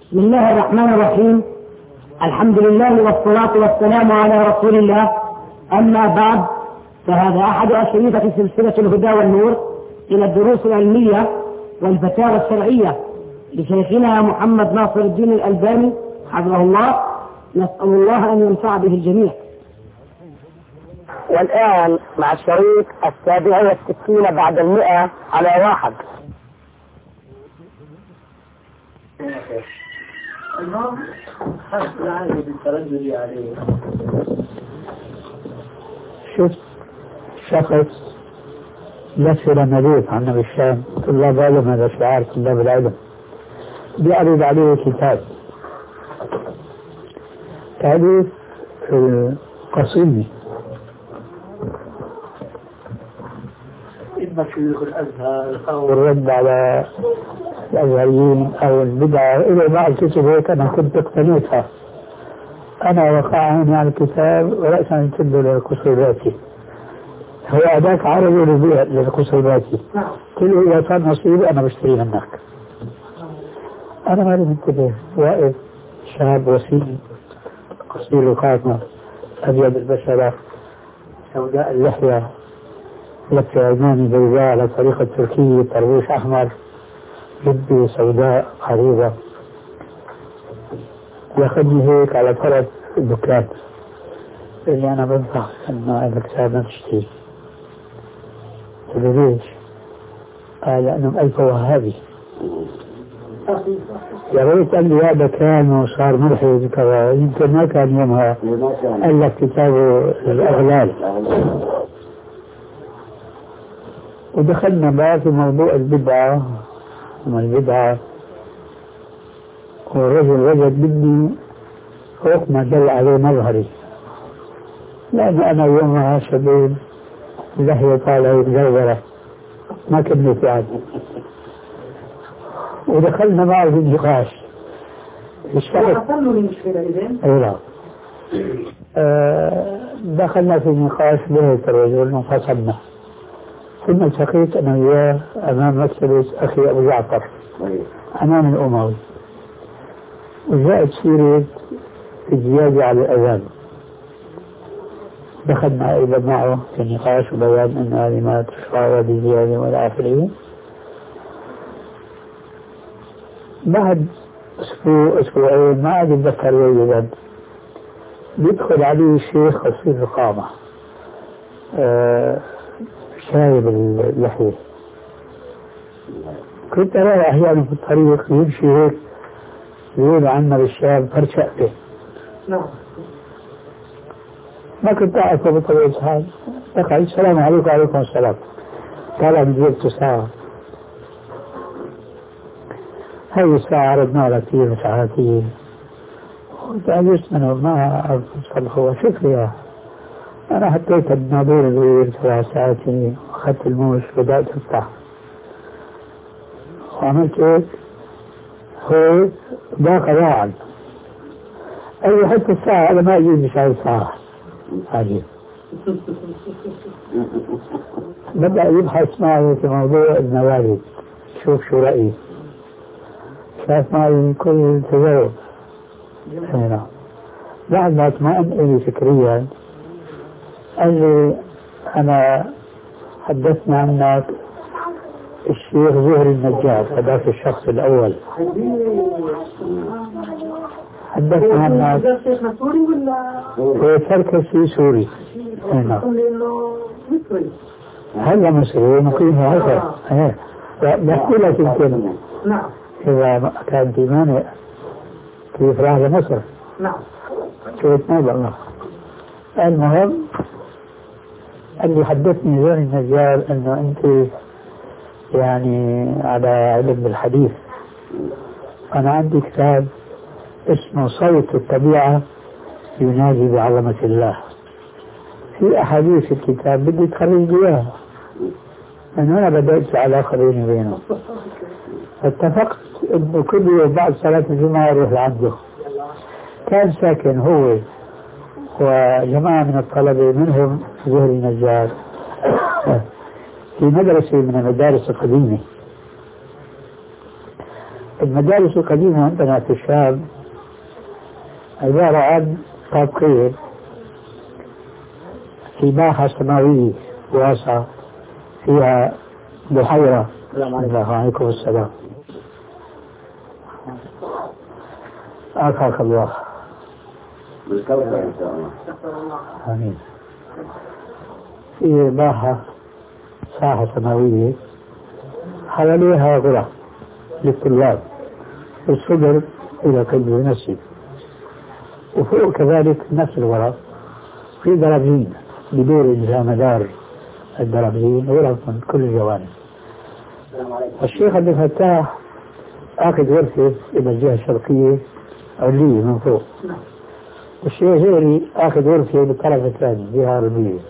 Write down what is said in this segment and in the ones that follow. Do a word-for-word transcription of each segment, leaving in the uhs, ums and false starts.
بسم الله الرحمن الرحيم. الحمد لله والصلاة والسلام على رسول الله. أما بعد، فهذا أحد أشرطة سلسلة الهدى والنور إلى الدروس العلمية والفتاوى الشرعية لشيخنا محمد ناصر الدين الألباني حفظه الله. نسأل الله أن ينفع به الجميع. والآن مع الشريط السابع والستين بعد المئة على واحد. شفت شخص يسر نبيذ عن نبي الشام، طلاب علم، هذا شعار طلاب العلم، بيعرض عليه كتاب تأليف قصيدة إما شيوخ الأزهر أو الرد على الأزهريين أو البدعة إلى بعض كتب هيك. أنا كنت اقتنيتها، أنا وقع عيني على الكتاب ورأسا يتد لقصيداتي. هو أداك عربي ربيع لقصيداتي، كل إذا صار نصيب أنا بشتري منك. أنا ما منتبه، واقف شاب وسيم قصير القامة، أبيض البشرة، سوداء اللحية، لفة عيناني بيضاء على طريقة تركية، طربوش أحمر، جبة سوداء عريضة، ياخذني هيك على طرف الدكان اللي أنا بنصح إنه هذا الكتاب ما تشتري. قلت له ليش؟ قال لأنه ألف وهابي. يا ريت قال لي هذا كان وصار ملحد كذا، يمكن ما كان يومها قال لك كتابه الأغلال. ودخلنا بقى في موضوع البدعة وما البدعة، والرجل وجد مني فوق ما دل عليه مظهري، لأن أنا يومها شباب لحية طالعة متزورة ما كملت يعني. ودخلنا معه في النقاش. حصل له مشكلة إذن؟ أي آه دخلنا في النقاش بهيك الرجل وانفصلنا، ثم التقيت أنا وياه أمام مكتبة أخي أبو جعفر أمام الأموي، وجاءت سيرة الزيادة على الأذان. دخلنا أيضا معه في النقاش وبيان أن هذه ما تشرع بزيادة ولا آخره. بعد أسبوع أسبوعين ما عاد أتذكر جيدا، يدخل عليه الشيخ قصير القامة، آه شايب اللحية. كنت أرى أحيانا في الطريق يمشي هيك يقول عنا بالشام فرشقته. نعم. ما كنت أعرفه بطبيعة الحال. قال السلام عليكم. وعليكم السلام. قال من جبت ساعة، هذه الساعة عرضنا لك فيه ساعاتي، وتعجزت منه ما أعرف صلحه. شوف يا أنا حطيت النابور اللي سبع ساعاتي وأخذت الموش بدأت أفتح وعملت هيك هو ضاق راعا. أي حتى الساعة أنا ما أجيب بشعر ساعة عجيب. بدأ يبحث معي في موضوع الموارد، شوف شو رأيي. شاف معي كل تجاوب. هنا بعد ما اطمئن إلي فكريا قال لي أنا حدثنا عنك الشيخ زهري النجار، هذاك الشخص الأول. حدثنا عنك شيخنا سوري ولا؟ هو سركسي سوري. هنا هذا مصري مقيم هذا. بحكي لك يمكن نعم إذا كان في مانع كيف راح لمصر. نعم. شويت ما بالله. المهم اللي حدثني زهري النجار انه انت يعني على علم بالحديث. انا عندي كتاب اسمه صوت الطبيعة ينادي بعظمة الله، في احاديث الكتاب بدي تخرج اياها. من هنا بدأت علاقة بيني وبينه. اتفقت انه كل يوم بعد صلاة الجمعة اروح لعنده. كان ساكن هو وجماعة من الطلبة منهم زهري النجار في مدرسة من المدارس القديمة. المدارس القديمة عندنا في الشام عبارة عن طابقين في باحة سماوية واسعة فيها بحيرة. الله عليكم السلام. عافاك الله. بالكوكب إن شاء الله. آمين. في باحة ساحة سماوية حواليها غرف للطلاب الصدر إلى قلب المسجد، وفوق كذلك نفس الغرف في درجين بدور إلى مدار الدرجين غرف من كل الجوانب. الشيخ عبد الفتاح آخذ غرفة إلى الجهة الشرقية علية من فوق، والشيخ زيري آخذ غرفة بالطرف الثاني جهة غربية،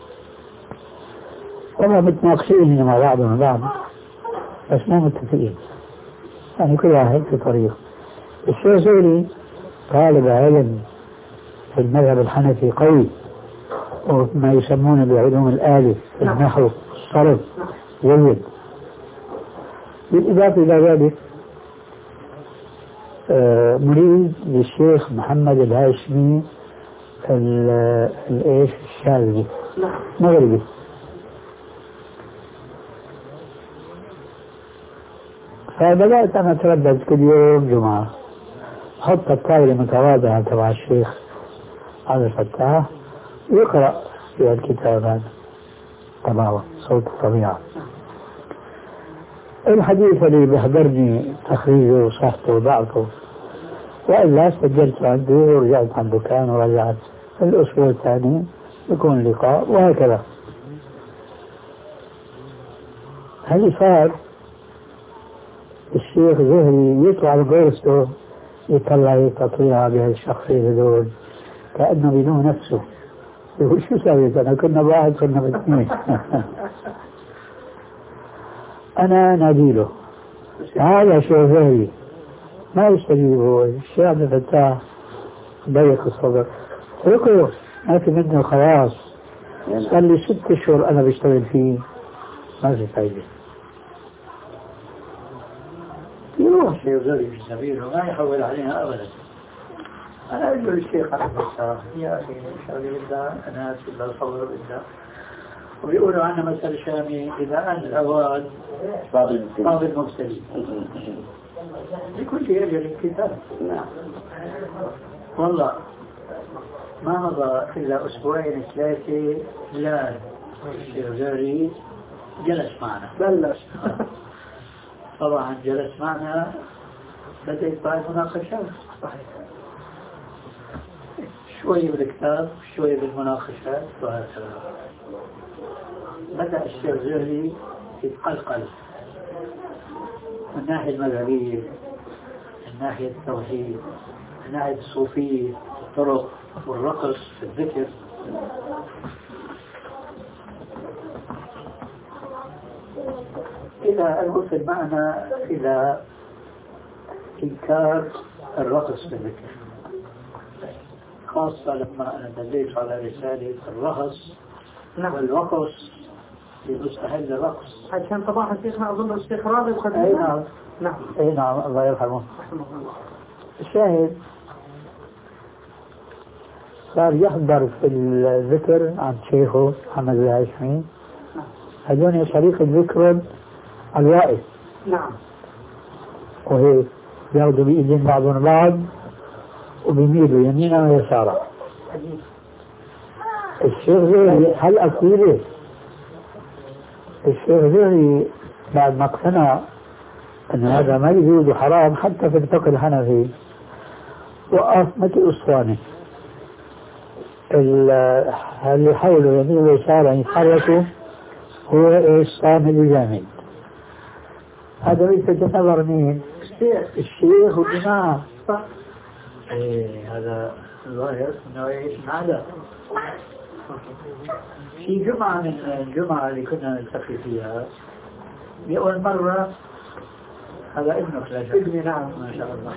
وما متناقشين مع بعضهم بعض بس مو متفقين، يعني كل واحد في طريق. الشيخ زيري طالب علم في المذهب الحنفي قوي، وما يسمونه بعلوم الآلة النحو الصرف جيد. بالإضافة إلى ذلك مريد للشيخ محمد الهاشمي الإيش الشاذلي مغربي. فبدأت أنا أتردد كل يوم جمعة أحط الطاولة متواضعة تبع الشيخ عبد الفتاح يقرأ في الكتاب هذا تبعه صوت الطبيعة. الحديث اللي بيحضرني تخريجه وصحته وضعفه، وإلا سجلت عنده ورجعت عن دكان ورجعت الأسبوع الثاني يكون لقاء وهكذا. هل صار الشيخ زهري يطلع بغرفته يطلع تطليع بهالشخصية هذول كأنه بدون نفسه، يقول شو سويت أنا؟ كنا بواحد كنا باثنين. أنا ناديله هذا شيخ زهري ما يستجيب، هو الشيخ عبد الفتاح ضيق الصدر اتركه ما في منه خلاص. صار لي ست أشهر أنا بشتغل فيه ما في فايدة. يروح الشيخ زهري في السبيل وما يحول عليها أبدا. أنا أقول للشيخ عبد الفتاح يا أخي شغلي بالله أنا لا صور بالله، ويقولوا عنا مثل شامي إذا أن الأواد طاب المبتلي لكل أجل كتاب. والله ما مضى إلا أسبوعين ثلاثة لا الشيخ زهري جلس معنا بلش. طبعا جلس معنا بدأت بعد مناقشات شوية بالكتاب شوية بالمناقشات وهكذا. بدأ الشيخ زهري يتقلقل من الناحية المذهبية، من ناحية التوحيد، من ناحية الصوفية، الطرق والرقص الذكر. إلى أن وصل معنا إلى إنكار الرقص بالذكر، خاصة لما أنا دليت على رسالة الرقص والرقص يستحل الرقص عشان طبعا شيخنا أظن الشيخ راضي وقد أي نعم نعم أي نعم الله يرحمه. الشاهد صار يحضر في الذكر عن شيخه محمد الهاشمي، هذول طريقة ذكر الوائد. نعم. وهي ياخذوا بإيدين بعضهم بعض وبيميلوا يمينا ويسارا. الشيخ زهري هل أكيد الشيخ زهري بعد ما اقتنع أن هذا ما يجوز حرام حتى في الفقه الحنفي وقف مثل أسطوانة، اللي حوله يمين ويسارا يتحركوا هو ايش صامل جامد. هذا ليس نظر مين؟ الشيخ الشيخ والجماعة. ايه هذا الظاهر انه ايش هذا في جمعة من الجمعة اللي كنا نلتقي فيها بأول مرة هذا ابنك لا شك. ابني نعم ما شاء الله.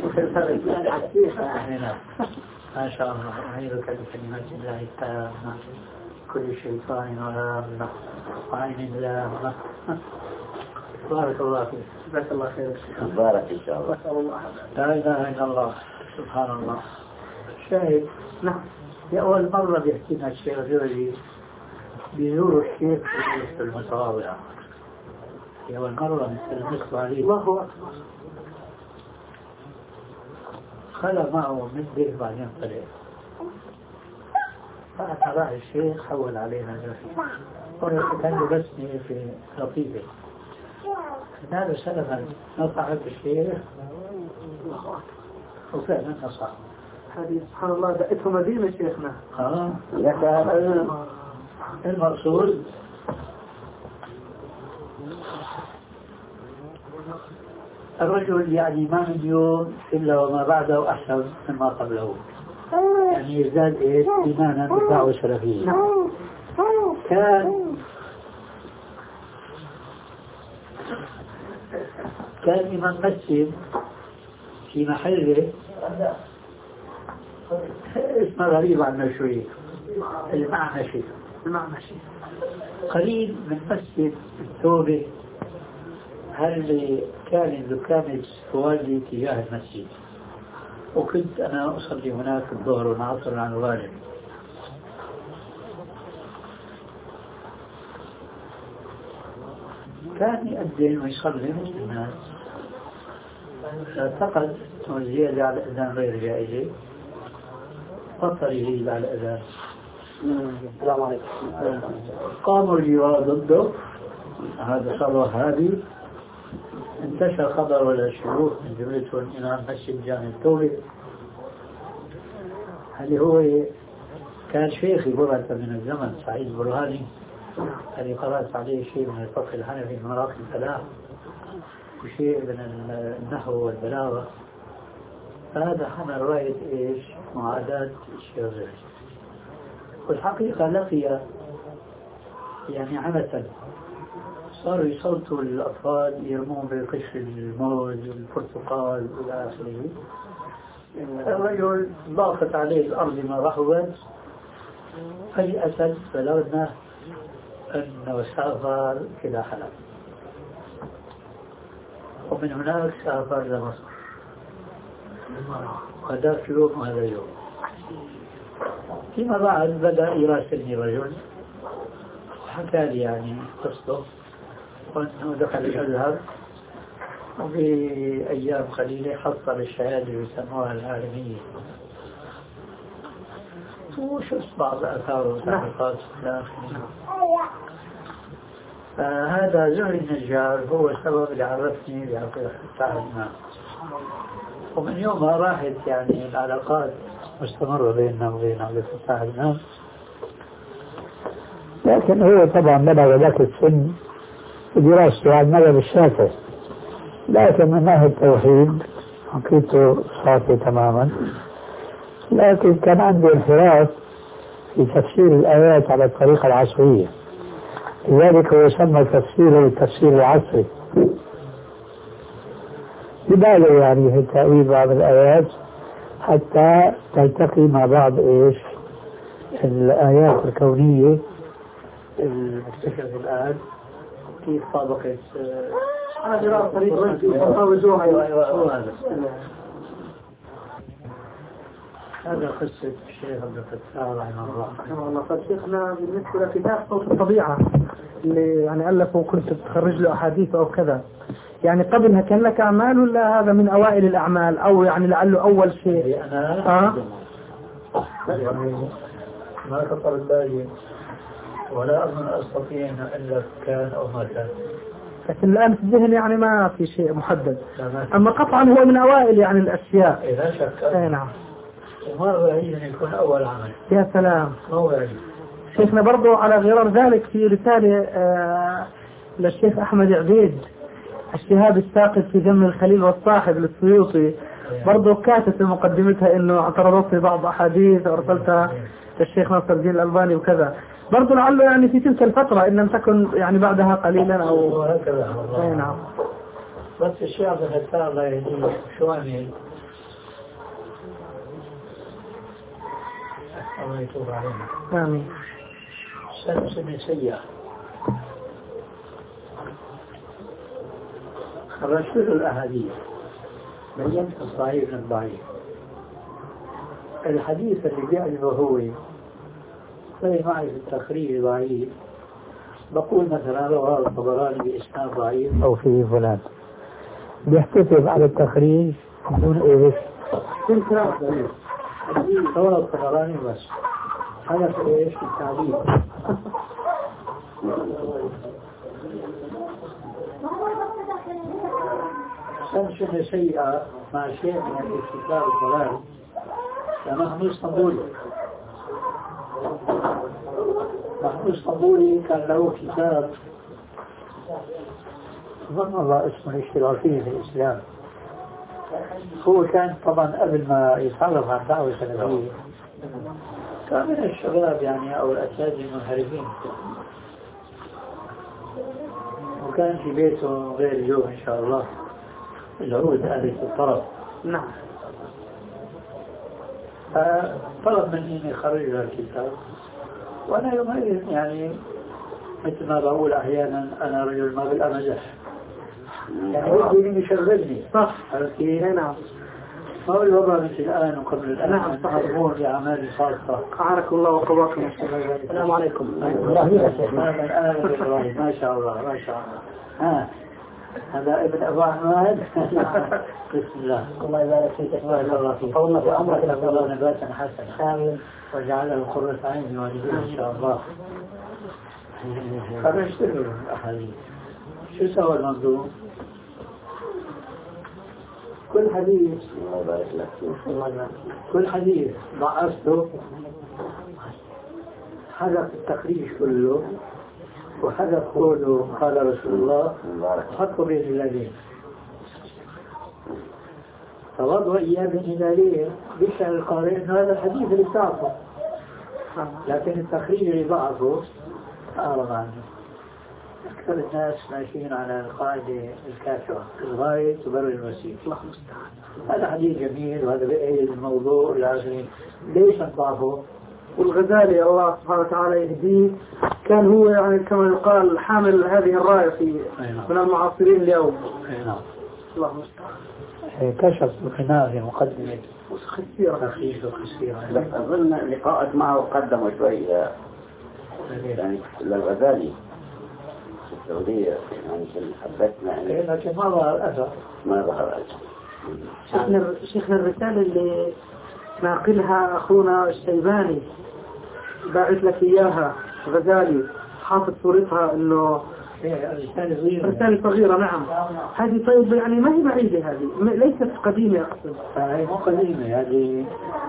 ما شاء الله. أعيذك بكلمات الله التامة كل شيطان وهامة وعين لامة. بارك الله فيك. جزاك الله خير. بارك إن شاء الله. نسأل الله. لا إله إلا الله. سبحان الله. شاهد. نعم. في أول مرة بيحكي لنا الشيخ جورجي بيزور الشيخ في المتواضعة. في أول مرة نستلمسه عليه. الله أكبر. خلى معه مدة بعدين طلع. فأنا راح الشيخ حول علينا جرحي. كان لبسني في لطيفة. هذا سلفا نصحت الشيخ وفعلا نصح. هذه سبحان الله دقته مدينة شيخنا. آه. المقصود الرجل يعني ما من يوم إلا وما بعده أحسن مما قبله، يعني يزداد إيش إيمانا بدعوة سلفية. كان كان إمام مسجد في محله اسمه غريب عنا شوي، المعنشي. المعنشي قريب من مسجد التوبة، هل كان الدكان والدي تجاه المسجد، وكنت أنا أصلي هناك الظهر والعصر عن الغالب. كان يأذن ويصلي مثل الناس، اعتقد الزيادة على الأذان غير جائزة، بطل يزيد على الأذان. السلام عليكم. قاموا الجوار ضده، هذا صار وهابي. انتشر خبر ولا الشيوخ من جملتهم إمام مسجد جامع التوبة، اللي هو كان شيخي برهة من الزمن، سعيد البرهاني، اللي قرأت عليه شيء من الفقه الحنفي من مراقب الفلاح وشيء من النحو والبلاغة. فهذا حمل راية إيش معاداة الشيخ. والحقيقة لقي يعني عمثا، صاروا يصوتوا الأطفال يرمون بقشر الموز والبرتقال إلى آخره. الرجل ضاقت عليه الأرض ما رحبت، فللأسف بلغنا أنه سافر إلى حلب، ومن هناك سافر إلى مصر، وهذاك يوم وهذا يوم. فيما بعد بدأ يراسلني رجل وحكى لي يعني قصته، وأنه دخل الأزهر وفي أيام قليلة حصل الشهادة يسموها العالمية، وشفت بعض آثاره وتحقيقات إلى آخره. فهذا زهري النجار هو السبب اللي عرفني بعبد الفتاح الإمام، ومن يومها راحت يعني العلاقات مستمرة بيننا وبين عبد الفتاح الإمام. لكن هو طبعا بلغ ذاك السن دراسته على المذهب الشافعي، لكن من ناحية التوحيد عقيدته صافية تماما، لكن كان عنده انحراف في تفسير الآيات على الطريقة العصرية، لذلك هو يسمى تفسيره بالتفسير العصري، يبالغ يعني في تأويل بعض الآيات حتى تلتقي مع بعض إيش الآيات الكونية المكتشفة الآن كيف طابقت أنا جراء طريق وزوها. هذا هذا قصة الشيخ عبد الفتاح رحمه الله. رحمه الله. فشيخنا بالنسبة لكتاب صوت الطبيعة اللي يعني ألفه وكنت تخرج له أحاديث أو كذا، يعني قبلها كان لك أعمال ولا هذا من أوائل الأعمال أو يعني لعله أول شيء؟ أنا آه؟ يعني ما خطر بالي ولا أظن أستطيع أن ألف كان أو ما كان، لكن الآن في الذهن يعني ما في شيء محدد، أما قطعا هو من أوائل يعني الأشياء. لا شك. أي نعم. وما بعيد أن يكون أول عمل. يا سلام. ما بعيد. شيخنا برضو على غرار ذلك في رسالة آه للشيخ أحمد عبيد الشهاب الساقط في ذم الخليل والصاحب للسيوطي، برضو كاتب في مقدمتها إنه اعترضت في بعض أحاديث وأرسلتها للشيخ ناصر الدين الألباني وكذا، برضو لعله يعني في تلك الفترة إن لم تكن يعني بعدها قليلا أو هكذا. أي نعم. بس الشيخ عبد الفتاح الله يهديه شو عمل؟ الله يتوب علينا. آمين. سنة سنة سيئة، خرجت له الأحاديث، بينت الصحيح من الضعيف. الحديث اللي بيعجبه هو زي معي في التخريج ضعيف، بقول مثلا رواه الطبراني بإسناد ضعيف أو فيه فلان، بيحتسب على التخريج بدون إيش؟ كل كلام ضعيف. رواه الطبراني بس هذا في إيش؟ في التعليم. سمشة سيئة مع شيء من الاستثار الضلال محمود اسطنبولي. محمود اسطنبولي كان له كتاب ظن الله اسمه الاشتراكية في الإسلام. هو كان طبعا قبل ما يتعرف عن دعوة سلفية كان من الشباب يعني أو الأساتذة المنحرفين، وكان في بيته غير اليوم إن شاء الله العود آلة الطرب. نعم. فطلب مني أن يخرج له الكتاب، وأنا يومئذ يعني مثل ما بقول أحيانا أنا رجل ما بالأمزح، يعني ودي من يشغلني صح. عرفتي؟ نعم. فهو الوضع مثل الآن وقبل الآن. نعم صحيح. مضمون بأعمال خاصة. أعانك الله وقواكم. السلام عليكم. ما شاء الله ما شاء الله. ها هذا ابن أبو أحمد. بسم الله. الله يبارك فيك. الله فيك. قولنا في أمرك الله نباتا حسنا. آمين. وجعله قرة عين لوالديه إن شاء الله. خرجت له الأحاديث. شو سوى المنظوم؟ كل حديث كل حديث ضعفته، حذف التخريج كله وحذف قوله قال رسول الله حطوا بين الذين فوضعوا إياه بين الذين بشأن القارئ إن هذا الحديث اللي بتعرفه، لكن التخريج اللي ضعفه أعرض عنه. أكثر الناس ماشيين على القاعدة الكافرة الغاية تبرر الوسيلة. هذا حديث جميل وهذا بأي الموضوع لازم ليش نضعفه؟ والغزالي الله سبحانه وتعالى يهديه كان هو يعني كما يقال حامل هذه الراية في من المعاصرين اليوم. الله المستعان. كشف القناع في مقدمة خسيرة خفيفة وخسيرة. أظن لقاءك معه قدموا شوي يعني للغزالي في السعودية يعني حبتنا يعني لكن ما ظهر أثر. ما ظهر أثر. شيخنا شيخنا الرسالة اللي ناقلها أخونا الشيباني باعث لك إياها غزالي حاطط صورتها إنه رسالة صغيرة. نعم هذه طيب يعني ما هي بعيدة، هذه ليست قديمة أصلا. هي مو قديمة هذه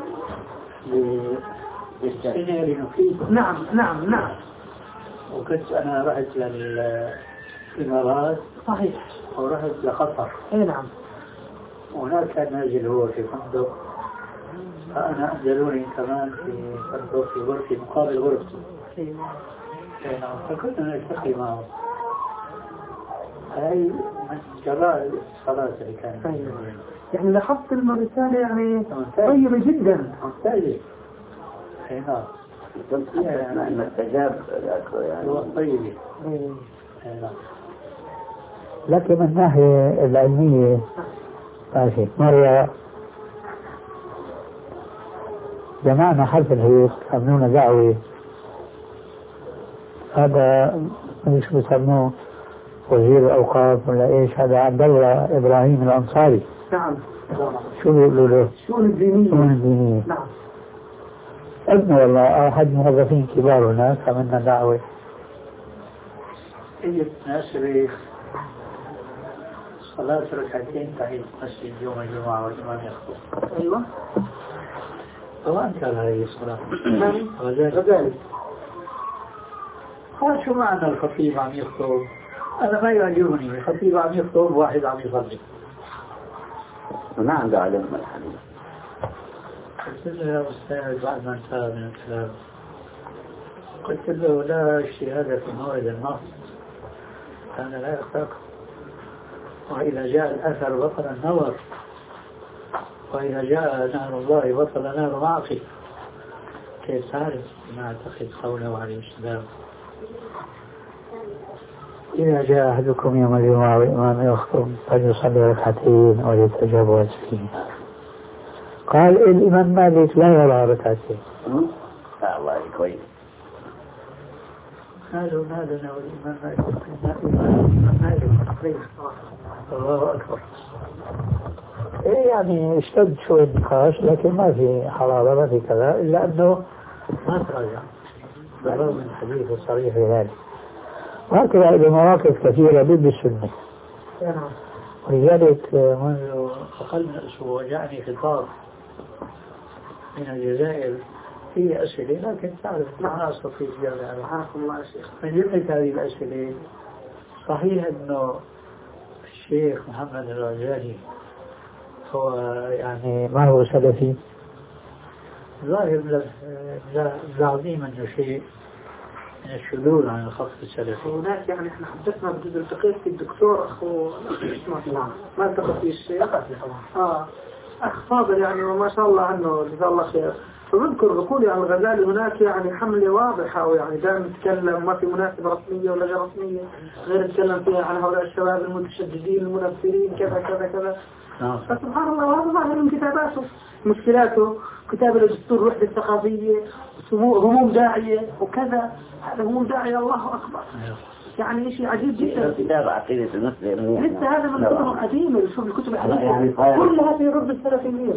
للسنة لنفيد. نعم نعم نعم. وكنت أنا رحت للإمارات صحيح ورحت لقطر. أي نعم. وهناك كان نازل هو في فندق، فأنا أنزلوني كمان في فندق في غرفتي مقابل غرفتي. نعم فكنت نلتقي معه. هاي من جراء الصلاة اللي كانت. يعني لاحظت الرسالة يعني طيبة جدا. ممتازة. أي نعم. كنت حدثنا أن استجاب يعني هو طيبة. لكن من الناحية العلمية ماشي مرة جمعنا حفل هيك عملونا دعوة، هذا مش بسموه وزير الأوقاف ولا إيش، هذا عبد الله إبراهيم الأنصاري. نعم. شو بيقولوا له؟ شؤون الدينية. شؤون الدينية. نعم. ابن والله أحد موظفين كبار هناك عملنا دعوة. إجت ناس ريخ صلاة ركعتين تحية مسجد يوم الجمعة والإمام يخطب. أيوة. هو أنكر هذه الصلاة. نعم. غزالي. قال شو معنى الخطيب عم يخطب؟ أنا ما يعجبني الخطيب عم يخطب واحد عم يصلي. ما عنده علم الحديث. قلت له يا أستاذ بعد ما انتهى من الكلام قلت له لا اجتهاد في موعد النص كان لا يخطئ، وإذا جاء الأثر بطل النظر، وإذا جاء نهر الله بطل نهر معصية. كيف تعرف ما أعتقد قوله عليه السلام إذا جاء أحدكم يوم الجمعة والإمام يخطب فليصلي ركعتين وليتجوز فيهما. قال الإمام مالك لا يرى ركعتين. الله كويس. قالوا ما لنا والإمام مالك مالك الله أكبر. إيه يعني اشتد شوي النقاش لكن ما في حرارة ما في كذا إلا أنه ما تراجع بالرغم من الحديث الصريح في ذلك. وهكذا إلى مواقف كثيرة ضد السنة. ولذلك منذ أقل من أسبوع جاءني خطاب من الجزائر فيه أسئلة لكن تعرف ما أستطيع الجامعة حياكم الله يا شيخ. من جملة هذه الأسئلة صحيح أنه الشيخ محمد الرجاني هو يعني ما هو سلفي؟ ظاهر ملاحظين أنه شيء من الشذوذ عن الخط السلفي. هناك يعني احنا حدثنا بجزء الفقيه في الدكتور اخو نعم ما التقى فيه الشيخ اه اخ فاضل يعني وما شاء الله عنه جزاه الله خير. فبذكر بقول عن الغزالي هناك يعني حملة واضحة ويعني دائما يتكلم ما في مناسبة رسمية ولا غير رسمية غير يتكلم فيها عن هؤلاء الشباب المتشددين المنفرين كذا كذا كذا. فسبحان الله وهذا ظاهر من كتاباته مشكلاته كتاب الدستور الوحدة الثقافية هموم داعية وكذا. هذا هموم داعية الله أكبر يعني شيء عجيب جدا. كتاب عقيدة المسلم لسه هذا من الكتب القديمة شوف الكتب الحديثة كلها في رد السلفيين.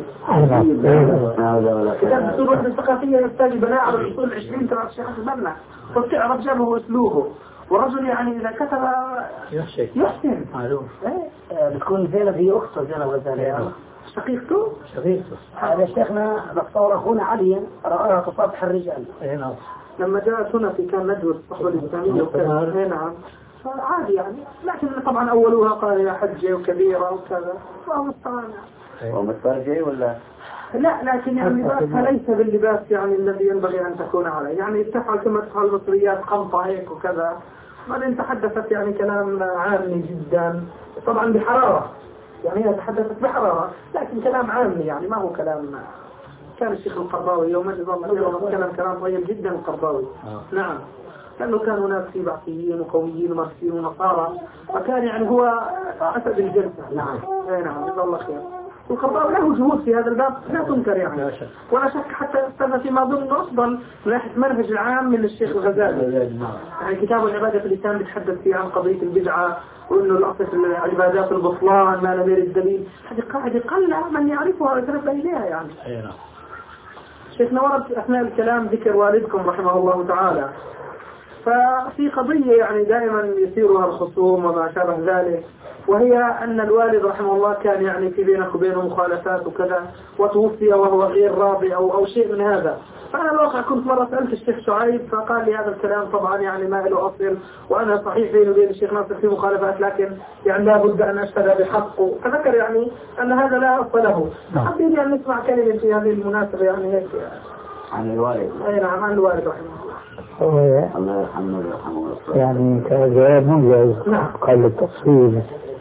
كتاب الدستور الوحدة الثقافية يحتاج بناء على الأصول العشرين تبع الشيخ البنا وبتعرف جابه واسلوبه والرجل يعني إذا كتب يحسن يحسن معلوم بتكون زينب هي أخته زينب الغزالي شقيقته شقيقته هذا شيخنا دكتور أخونا عليا رأى تصافح الرجال لما جاءت هنا في كان ندوة الصحوة الإسلامية وكذا نعم فعادي يعني لكن طبعا أولوها قال يا حجة وكبيرة وكذا فهو مستعان هو متفرجي ولا لا لكن يعني لباسها ليس باللباس يعني الذي ينبغي أن تكون عليه يعني تفعل كما تفعل المصريات قمطة هيك وكذا. بعدين تحدثت يعني كلام عامي جدا طبعا بحرارة يعني هي تحدثت بحرارة لكن كلام عامي يعني ما هو كلام. كان الشيخ القرضاوي يوم جزاه الله خيرا كلام كلام طيب جدا القرضاوي نعم لأنه كان هناك في بعثيين وقوميين وماركسيين ونصارى فكان يعني هو أسد الجلسة. نعم نعم جزاه الله خير. القرضاوي له جهود في هذا الباب لا تنكر يعني ولا شك حتى استنى فيما ظن أفضل من ناحية منهج العام من الشيخ الغزالي. يعني كتاب العبادة في اللسان بيتحدث فيه عن قضية البدعة وإنه الأصل في العبادات البطلان ما لم يرد الدليل. هذه قاعدة قل من يعرفها ويتنبه إليها يعني. شيخنا ورد أثناء الكلام ذكر والدكم رحمه الله تعالى ففي قضية يعني دائما يثيرها الخصوم وما شابه ذلك وهي أن الوالد رحمه الله كان يعني في بينك وبينه مخالفات وكذا وتوفي وهو غير راضي أو, أو شيء من هذا. فأنا الواقع كنت مرة سألت الشيخ شعيب فقال لي هذا الكلام طبعا يعني ما له أصل وأنا صحيح بيني وبين الشيخ ناصر في مخالفات لكن يعني لا بد أن أشهد بحقه. فذكر يعني أن هذا لا أصل له. حابين أن نسمع كلمة في هذه المناسبة يعني هيك عن الوالد. أي نعم عن الوالد رحمه الله. الله يرحمه ويرحمه. يعني كجواب موجز قال التفصيل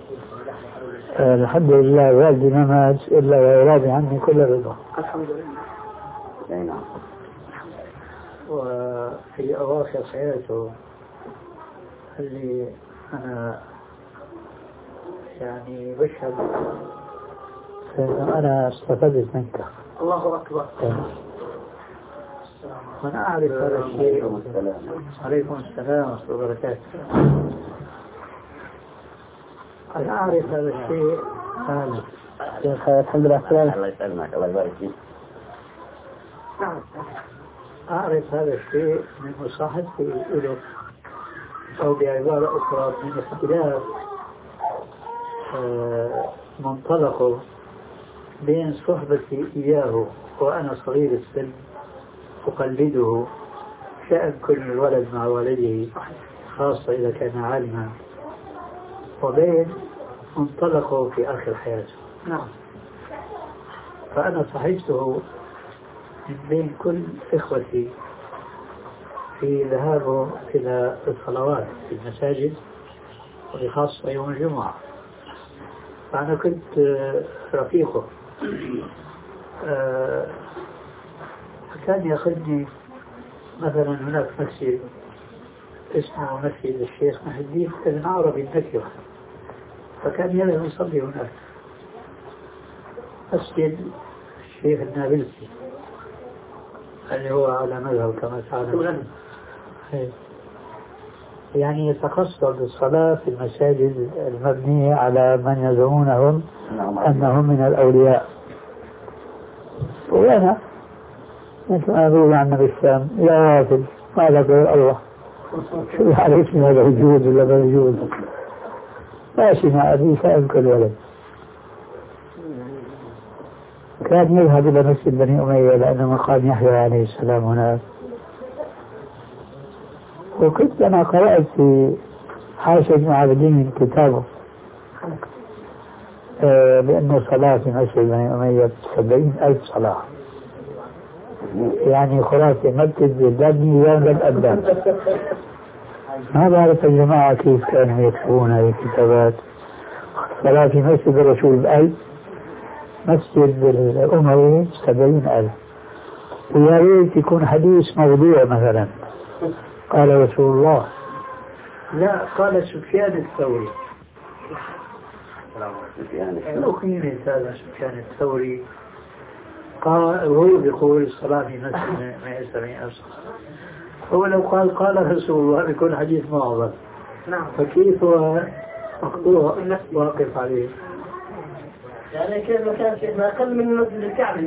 الحمد لله والدي ما مات إلا ويراضي عني كل رضا الحمد لله. أي نعم. وفي أواخر حياته اللي أنا يعني بشهد أنه أنا استفدت منك. الله أكبر. وأنا أعرف هذا الشيء. عليكم السلام ورحمة الله وبركاته. أنا أعرف هذا الشيء فعلا. الحمد لله. الله يسلمك الله يبارك فيك. أعرف هذا الشيء من مصاحبتي له أو بعبارة أخرى من اختلاف منطلقه بين صحبتي إياه وأنا صغير السن أقلده شأن كل الولد مع والده خاصة إذا كان عالما وبين منطلقه في آخر حياته. نعم. فأنا صحبته من بين كل إخوتي في ذهابه إلى الصلوات في المساجد وبخاصة يوم الجمعة. فأنا كنت رفيقه كان يأخذني مثلا هناك مسجد اسمه مسجد الشيخ محي الدين ابن عربي النكرة، فكان يذهب يصلي هناك. مسجد الشيخ النابلسي اللي هو على مذهب كما تعلم، يعني يتقصد الصلاة في المساجد المبنية على من يزعمونهم أنهم من الأولياء. وأنا مثل ما أقول عن النبي السلام يا غافل ما لك الله، شو عليك من هذا الوجود ولا هذا الوجود، ماشي مع أبي سألك الولد. كان يذهب إلى مسجد بني أمية لأن مقام يحيى عليه السلام هناك. وكنت أنا قرأت في حاشا ابن عابدين كتابه آه بأنه صلاة في مسجد بني أمية سبعين ألف صلاة، يعني خرافة مسجد بالدنيا يوم الأبدان. ما بعرف الجماعة كيف كانوا يكتبون هذه الكتابات. صلاة في مسجد الرسول بألف، مسجد الأموي سبعين ألف. ويا ريت يكون حديث موضوع مثلا قال رسول الله، لا قال سفيان الثوري. لو قيمة هذا سفيان الثوري قال وهو بيقول الصلاة في مسجد مئة وسبعين ألف. هو لو قال قال رسول الله بيكون حديث معظم. نعم. فكيف هو مقطوع واقف عليه؟ يعني كيف كان شيء ما أقل من مسجد الكعبي.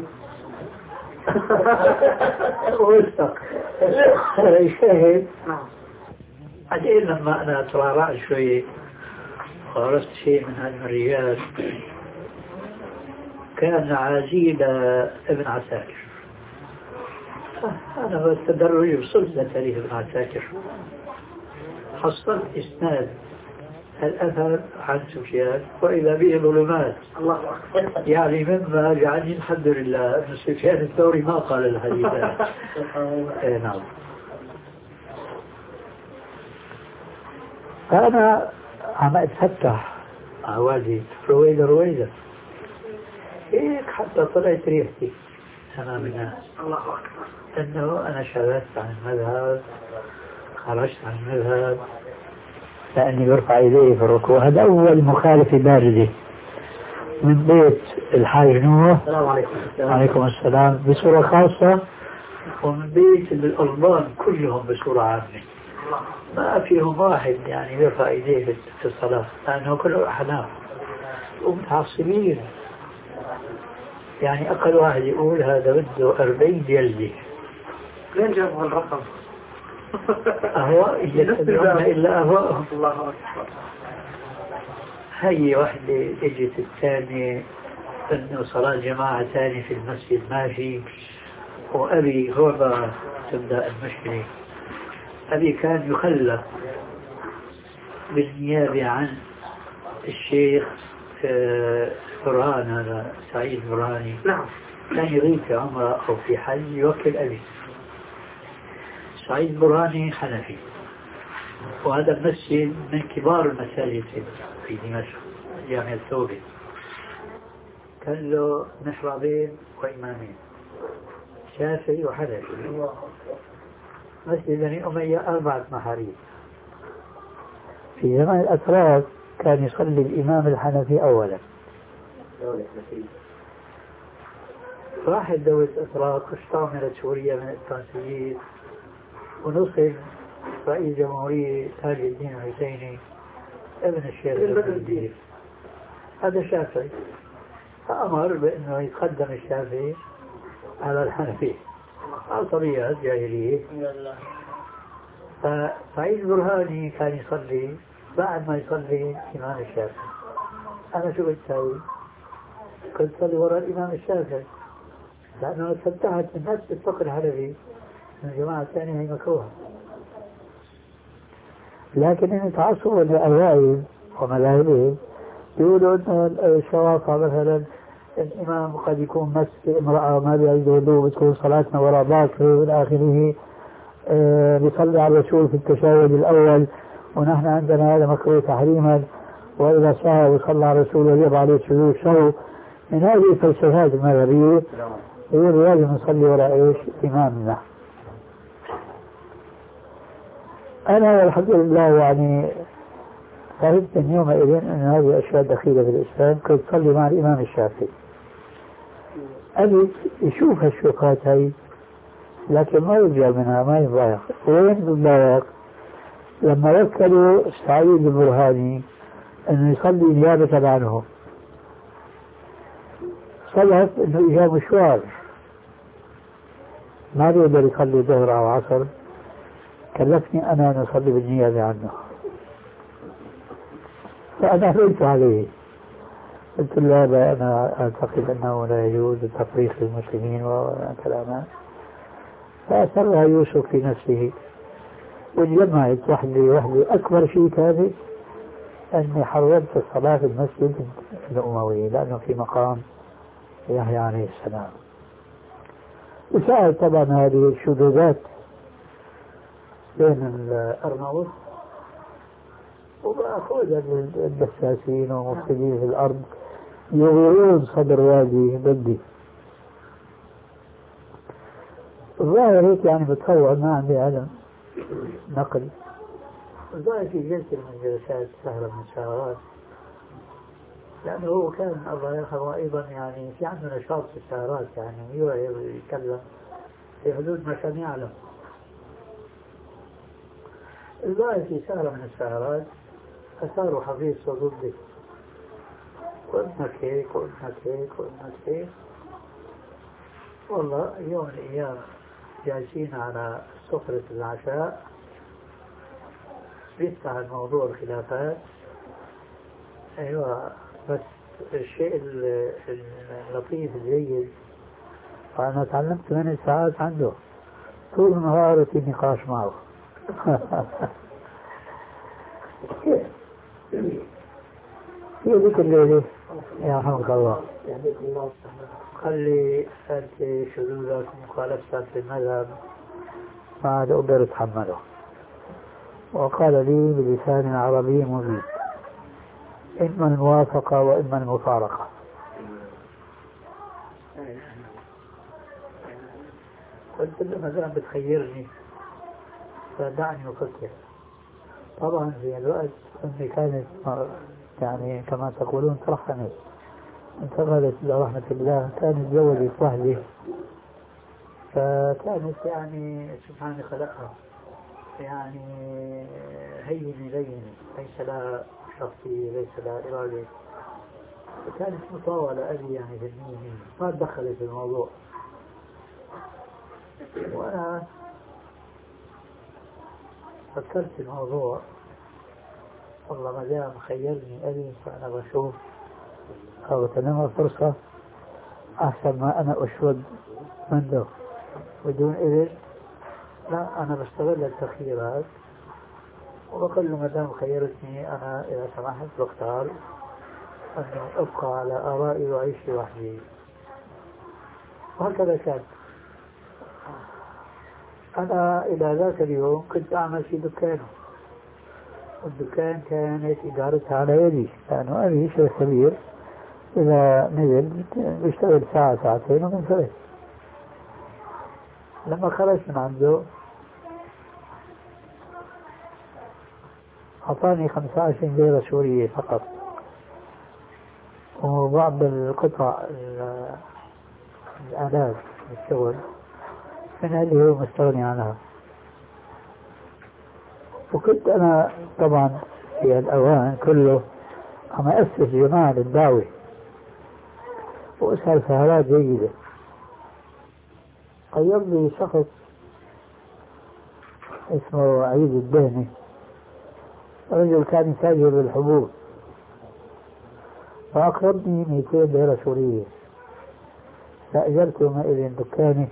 ويستق الشاهد. بعدين لما أنا ترعرعت شوي وعرفت شيء من هذه الرجال، كان عزيز ابن عساكر. أنا بالتدرج وصلت لتاريخ ابن عساكر، حصلت إسناد الأثر عن سفيان وإذا به ظلمات. يعني مما جعلني الحمد لله أن سفيان الثوري ما قال الحديث. إيه نعم. فأنا عم أتفتح عوادي رويدة رويدة هيك حتى طلعت ريحتي أمام الناس. الله أكبر. أنه أنا شغلت عن المذهب، خرجت عن المذهب لأني برفع إليه في الركوع. هذا أول مخالفة باردة من بيت الحاج نوح. السلام عليكم. وعليكم السلام بصورة خاصة، ومن بيت الألبان كلهم بصورة عامة. ما فيهم واحد يعني يرفع إيديه في الصلاة لأنه كله أحناف ومتعصبين. يعني أقل واحد يقول هذا بده أربعين جلدة. لين جابوا الرقم؟ أهواء يتبعون إلا أهواءهم. الله أكبر. هي واحدة اجت الثانية انه صلاة جماعة ثانية في المسجد ما في. وأبي هو تبدأ المشكلة. أبي كان يخلى بالنيابة عن الشيخ برهان، هذا سعيد برهاني. نعم. كان يغيب في عمره أو في حج يوكل أبي. سعيد برهاني حنفي، وهذا المسجد من كبار المساجد في دمشق، جامع الثوري. كان له محرابين وإمامين، شافعي وحنفي. مسجد بني أمية أربعة محاريب. في زمن الأتراك كان يصلي الإمام الحنفي أولا. راحت دولة الأتراك واستعمرت سوريا من الفرنسيين، ونصب رئيس جمهورية تاج الدين الحسيني ابن الشيخ الدين. هذا الشافعي، فأمر بأنه يتقدم الشافعي على الحنفي عصبية جاهلية. فسعيد برهاني كان يصلي بعد ما يصلي الإمام الشافعي. أنا شو قلت هاي؟ كنت صلي وراء الإمام الشافعي لأنه فتحت من نفس الفقه الحنفي من الجماعة الثانية هي مكروهة. لكن إن تعصبوا لأوائل ومذاهبهم يقولوا أن الشوافع مثلا الإمام قد يكون مس امرأة ما بيعيد وضوء بتكون صلاتنا وراء باكر والى آخره، أه بيصلي على الرسول في التشهد الأول ونحن عندنا هذا مكروه تحريما، وإذا سهى وصلى على الرسول وجب عليه سجود سهو. من هذه الفلسفات المذهبية يقول لازم نصلي وراء إيش؟ إمامنا. أنا والحمد لله يعني فهمت من يومئذ أن هذه أشياء دخيلة في الإسلام. كنت أصلي مع الإمام الشافعي، أبي يشوف هالشوكات هاي لكن ما يرجع منها، ما يضايق. وين يضايق؟ لما وكلوا سعيد البرهاني أنه يصلي نيابة عنه، صلت أنه إجا مشوار ما بيقدر يصلي ظهر أو عصر، كلفني أنا أن أصلي بالنيابة عنه، فأنا حلمت عليه. قلت له لا، أنا أعتقد أنه لا يجوز التفريق للمسلمين وكلاما. فأسرها يوسف في نفسه وجمعت وحدي وحدي. أكبر شيء كان أني حرمت الصلاة في المسجد الأموي لأنه في مقام يحيى عليه السلام. وساعد طبعا هذه الشذوذات بين الأرناؤوط وبأخذ الدساسين ومفسدين في الأرض يغيرون صدر وادي بدي. الظاهر هيك يعني بتصور، ما عندي علم نقل. الظاهر في جلسة من جلسات سهرة من السهرات، لأنه هو كان الله يرحمه أيضا يعني في عنده نشاط في السهرات، يعني يتكلم في حدود ما كان يعلم. الظاهر في سهرة من السهرات أثاروا حفيظ ضدي، وابنك هيك وابنك هيك وابنك هيك. والله يوم من الأيام جالسين على سفرة العشاء بيفتح الموضوع الخلافات. أيوة، بس الشيء اللطيف الجيد أنا تعلمت ثمان ساعات عنده طول النهار في نقاش معه. هي ذيك الليلة يا رحمك الله خلي أنت شذوذك ومخالفتك في المذهب ما عاد أقدر أتحمله. وقال لي بلسان عربي مبين: إما الموافقة وإما المفارقة. قلت له مثلا بتخيرني فدعني أفكر. طبعا في الوقت أمي كانت يعني كما تقولون ترحمت، انتقلت إلى رحمة الله، كانت تزوجت وحدي، فكانت يعني سبحانه خلقها يعني هينة لينة، ليس لها شخصية، ليس لها إرادة. كانت مطاولة أبي يعني في الدين، ما تدخلت في الموضوع. وأنا فكرت في الموضوع، والله ما دام خيرني أبي فأنا بشوف أو تنمى فرصة أحسن ما أنا أشود منه بدون إذن. لا، أنا بستغل التخييرات وبقول له ما دام خيرتني أنا إذا سمحت بختار أنه أبقى على آرائي وأعيش لوحدي. وهكذا كان. أنا إلى ذاك اليوم كنت أعمل في دكانه، والدكان كانت إدارتها على يدي، لأنه أبي شيخ كبير إذا نزل بيشتغل ساعة ساعتين وبنصرف. لما خرجت من عنده أعطاني خمسة عشر ليرة سورية فقط، وبعض القطع الآلات الشغل من اللي هو مستغني عنها. وكنت أنا طبعا في الأوان كله عم أسس جماعة للدعوة وأسهل سهرات جيدة. غير لي شخص اسمه عيد الدهني، رجل كان يتاجر بالحبوب، فأقرضني مئتين ليرة سورية. فأجرت يومئذ دكاني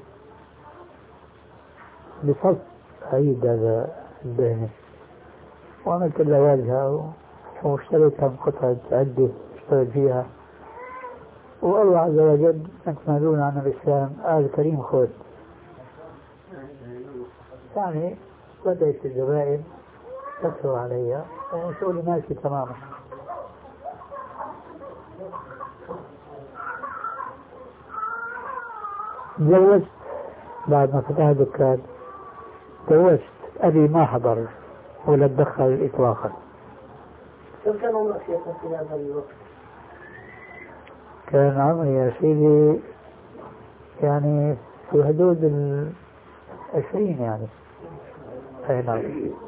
بصف عيد هذا الدهني، وعملت له واجهة واشتريت كم قطعة عدة اشتغل فيها. والله عز وجل يكملون عن الإسلام آل كريم خذ. يعني بدأت الزبائن تكثر علي وشغلي ماشي تماما. تزوجت بعد ما فتح دكان، تزوجت. أبي ما حضر ولا تدخل إطلاقا. كم كان عمرك شيخنا في هذا الوقت؟ كان عمري يا سيدي يعني في حدود العشرين يعني. أي نعم.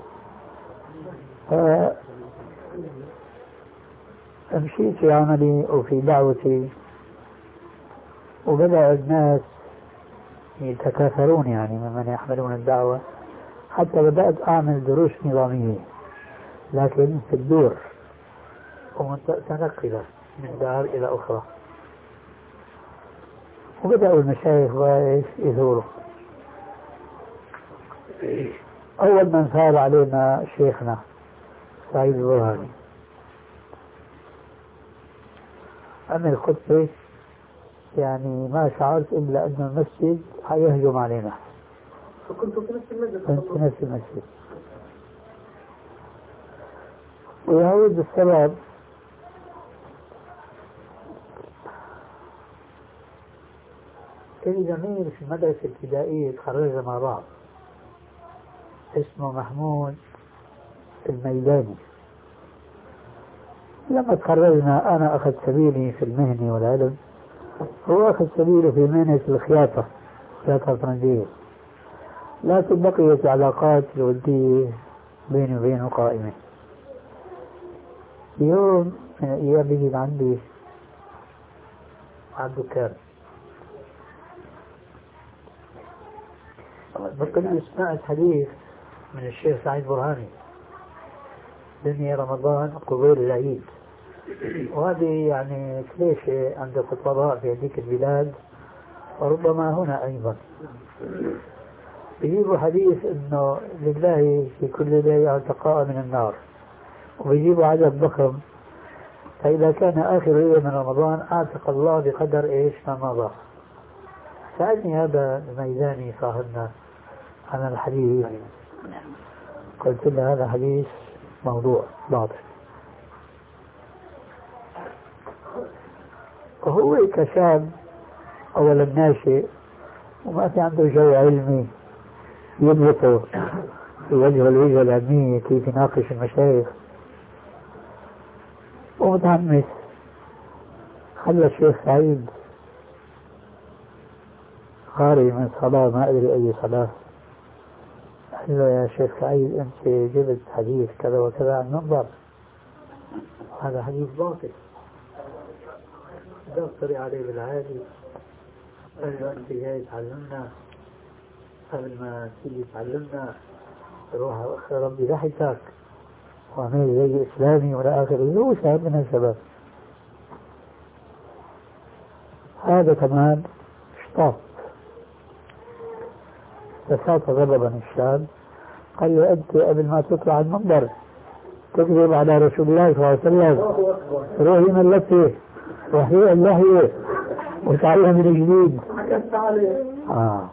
فمشيت في عملي وفي دعوتي وبدأ الناس يتكاثرون يعني ممن يحملون الدعوة، حتى بدأت أعمل دروس نظامية لكن في الدور ومتنقلة من دار إلى أخرى. وبدأوا المشايخ يثوروا. أول من ثار علينا شيخنا سعيد البرهاني، عمل خطبة يعني ما شعرت إلا أن المسجد حيهجم علينا. فكنت في نفس المسجد؟ كنت في نفس المسجد. ويعود السبب كان زميل في المدرسة الابتدائية تخرجنا مع بعض اسمه محمود الميداني. لما تخرجنا أنا أخذ سبيلي في المهنة والعلم، هو أخذ سبيله في مهنة الخياطة، الخياطة الفرنسية، لكن بقيت علاقات الودية بيني وبينه قائمة. يوم من الأيام بيجي عندي على الدكان، بقول لي سمعت حديث من الشيخ سعيد برهاني دنيا رمضان قبيل العيد، وهذه يعني كليشة عند الخطباء في هذيك البلاد وربما هنا أيضا. بيجيبوا حديث إنه لله في كل ليلة عتقاء من النار، وبيجيبوا عدد ضخم، فإذا كان آخر ليلة من رمضان أعتق الله بقدر إيش ما مضى. سألني هذا الميداني صاحبنا عن الحديث، قلت له هذا حديث موضوع باطل. وهو كشاب أولا ناشئ وما في عنده جو علمي يضبطه في وجه الوجه العلمية كيف يناقش المشايخ، ومتحمس. خلى الشيخ سعيد خارج من صلاة ما أدري أي صلاة، قال له يا شيخ سعيد أنت جبت حديث كذا وكذا عن المنبر، هذا حديث باطل. دفتري عليه بالعادي، قال له أنت جاي تعلمنا قبل ما تيجي تعلمنا روح ربي ضحكك وعمل زي إسلامي ولا آخره. هو شاب من الشباب هذا كمان اشطاط، فساط غضبا الشاب، قال له أنت قبل ما تطلع المنبر تكذب على رسول الله صلى الله عليه وسلم، روحي من لفه وحي الله وتعلم من جديد. آه.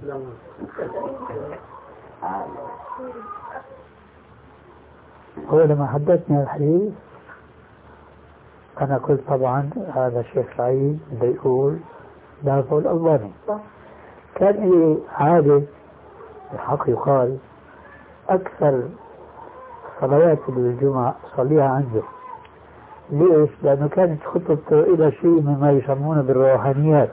هو لما حدثني الحديث أنا قلت طبعا هذا الشيخ سعيد بده يقول دافع الألباني. كان لي عادة الحق يقال أكثر صلوات الجمعة صليها عنده. ليش؟ لأنه كانت خطبته إلى شيء مما يسمونه بالروحانيات.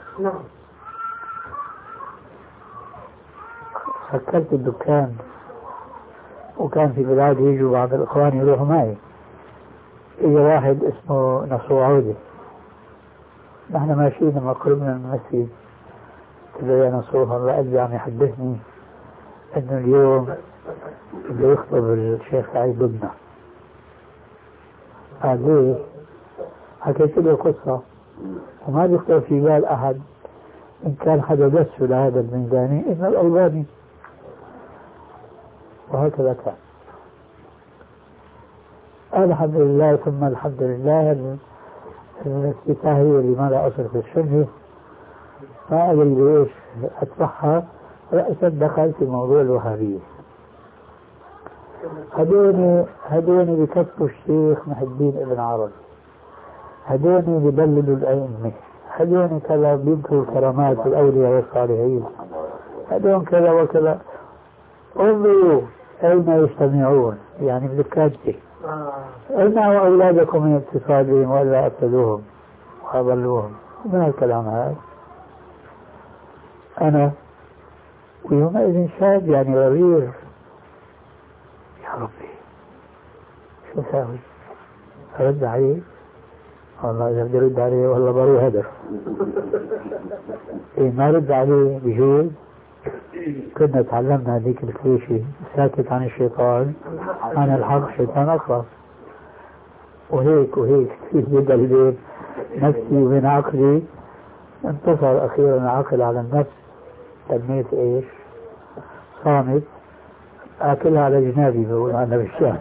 سكرت الدكان وكان في بلاد يجوا بعض الإخوان يروحوا معي. إجا واحد اسمه نصو عودة، نحن ماشيين لما قربنا من المسجد، قلت له يا نصو الله قلبي عم يحدثني إنه اليوم بده يخطب الشيخ سعيد ضدنا. قال ليه؟ حكيت له القصة وما بيخطر في بال أحد إن كان حدا بس لهذا الميداني إن الألباني، وهكذا كان. الحمد لله ثم الحمد لله. الافتتاح هي اللي ما لها أصل في السنة، ما أدري ليش أتبعها رأسا دخل في موضوع الوهابية. هدوني هدوني بكتبوا الشيخ محي الدين ابن عربي، هدوني ببلدوا الأئمة، هدوني كذا بيذكروا كرامات الأولياء والصالحين، هدون كذا وكذا. انظروا أين يجتمعون يعني بذكرتي امنعوا أولادكم من اتصالهم ولا أفسدوهم وأضلوهم من الكلام هذا. أنا ويومئذ شاب يعني غرير، يا ربي شو ساوي؟ أرد عليه؟ والله إذا بدي أرد عليه والله بروح هدر. إيه ما رد عليه بجوز. كنا تعلمنا هذيك الكليشة ساكت عن الشيطان عن الحق شيطان أخرس، وهيك وهيك كثير بدا البيت نفسي وبين عقلي. انتصر أخيرا العقل على النفس، تنميت إيش؟ صامت أكلها على جنابي بقول عنا بالشام.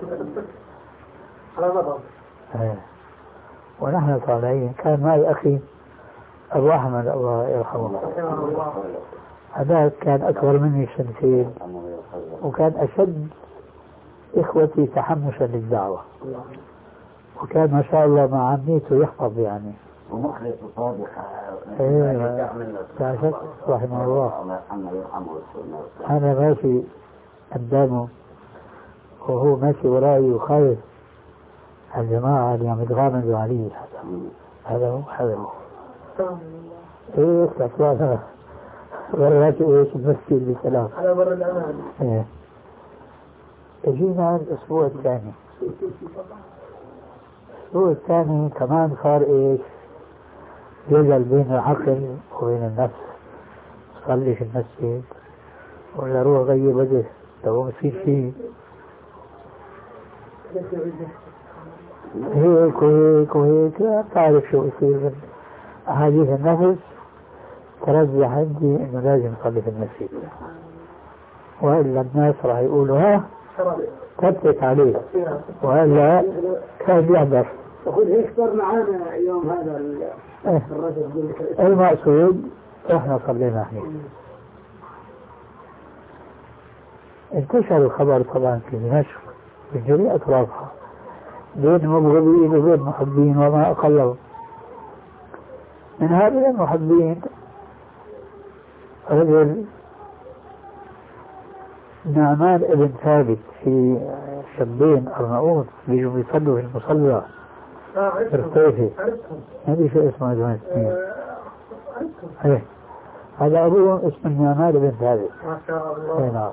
ونحن طالعين كان معي أخي أبو أحمد الله يرحمه، هذا كان أكبر مني سنتين وكان أشد إخوتي تحمسا للدعوة، وكان ما شاء الله مع عميته يحفظ يعني ومخلص وصادق. ايه رحمه الله. أنا ماشي قدامه وهو ماشي ورائي وخايف الجماعة اللي عم يتغامزوا عليه. هذا هو هذا هو ايه اطلع ورات ايش المسجد بسلام على بر الأمان. ايه اجينا الأسبوع الثاني، الأسبوع الثاني كمان صار ايش؟ جدل بين العقل وبين النفس. صلي في المسجد ولا روح غير وجه لو بصير شيء هيك وهيك وهيك. لا تعرف شو يصير. أحاديث النفس ترجح عندي إنه لازم نصلي في المسجد، وإلا الناس راح يقولوا ها تبت عليه، وإلا كان يحضر. أقول هيك صار معانا يوم هذا الرجل. المقصود إحنا صلينا هناك. انتشر الخبر طبعا في دمشق بجميع أطرافها بين مبغضين وبين محبين وما أقلهم. من هؤلاء المحبين رجل نعمان ابن ثابت، في شابين أرناؤوط بيجوا يصلوا في المصلى الرقيفي، هذه شو اسمه هذول ايه هذا أبوهم اسمه نعمان ابن ثابت. ما شاء الله. نعم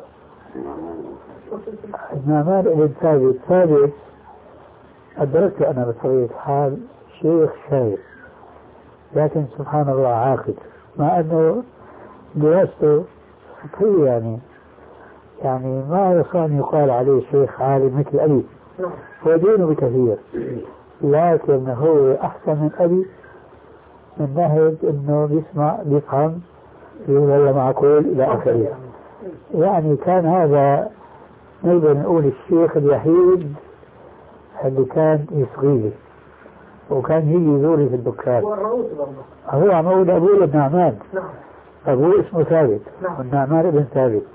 نعمان ابن ثابت ثابت أدركت أنا بطبيعة الحال شيخ شايف، لكن سبحان الله عاقل، مع أنه دراسته فقهية يعني يعني ما يصان يقال عليه شيخ عالم مثل أبي، هو دينه بكثير، لكن هو أحسن من أبي من ناحية أنه بيسمع بيفهم يقول والله معقول إلى آخره. يعني كان هذا نقدر نقول الشيخ الوحيد اللي كان يصغيلي، وكان يجي يزوري في الدكان. هو عم يقول أبوه ابن نعمان، أبوه اسمه ثابت والنعمان ابن ثابت.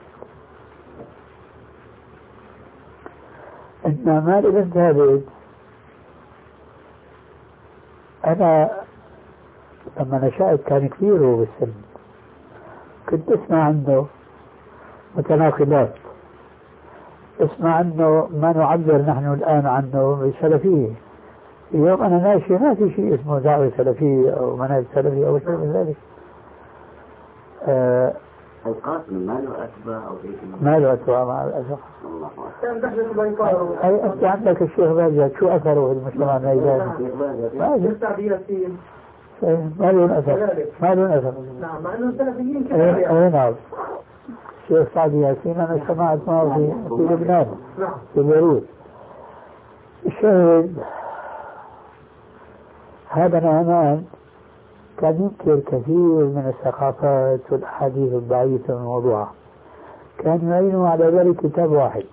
النعمان ابن ثابت أنا لما نشأت كان كبير هو بالسن، كنت اسمع عنه متناقضات، اسمع عنه ما نعبر نحن الآن عنه بالسلفية. اليوم أنا ناشي ما في شيء اسمه دعوة سلفية أو منهج سلفي أو شيء من ذلك. آه القاسم ما له أتباع أو شيء؟ ما له أتباع مع الأسف. أي أنت عندك الشيخ باجد شو أثره في المجتمع النيجاني؟ ما له أثر، ما له أثر. نعم مع أنه سلفيين كثير. أي نعم. الشيخ سعد ياسين أنا سمعت معه في في لبنان في بيروت. الشاهد هذا نعمان كان ينكر كثير من الثقافات والأحاديث الضعيفة والموضوعة، كان يعينه على ذلك كتاب واحد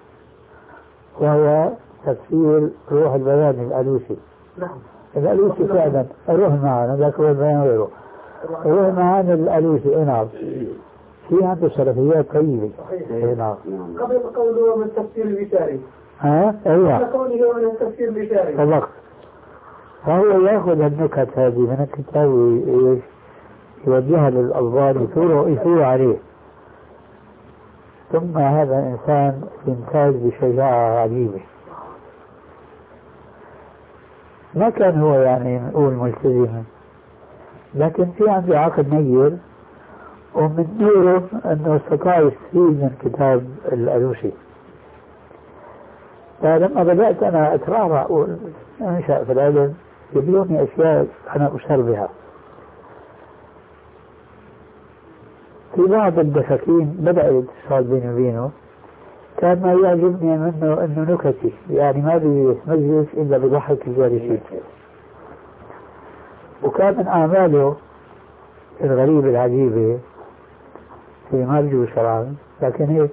وهو تفسير روح البيان الألوسي. نعم الألوسي فعلا روح معنا ذاك هو البيان غيره، روح معنا الألوسي. نعم في عنده سلفيات طيبة. نعم قبل قوله من التفسير البشاري. ها ايوه قبل قوله من التفسير البشاري. بالضبط. فهو ياخذ النكت هذه من الكتاب ويوجهها للألفاظ يثور يثور عليه. ثم هذا الإنسان يمتاز بشجاعة عجيبة. ما كان هو يعني نقول ملتزم، لكن في عنده عقل نير، ومن نوره أنه استطاع يستفيد من كتاب الألوسي. فلما بدأت أنا أترعرع وأنشأ في العلم يبلوني أشياء أنا أشار بها. في بعض الدكاكين بدأ الاتصال بيني وبينه، كان ما يعجبني منه أنه نكتي، يعني ما بيمجلس إلا بضحك الجالسين. وكان من أعماله الغريبة العجيبة في ما بيجوز شرعا، لكن هيك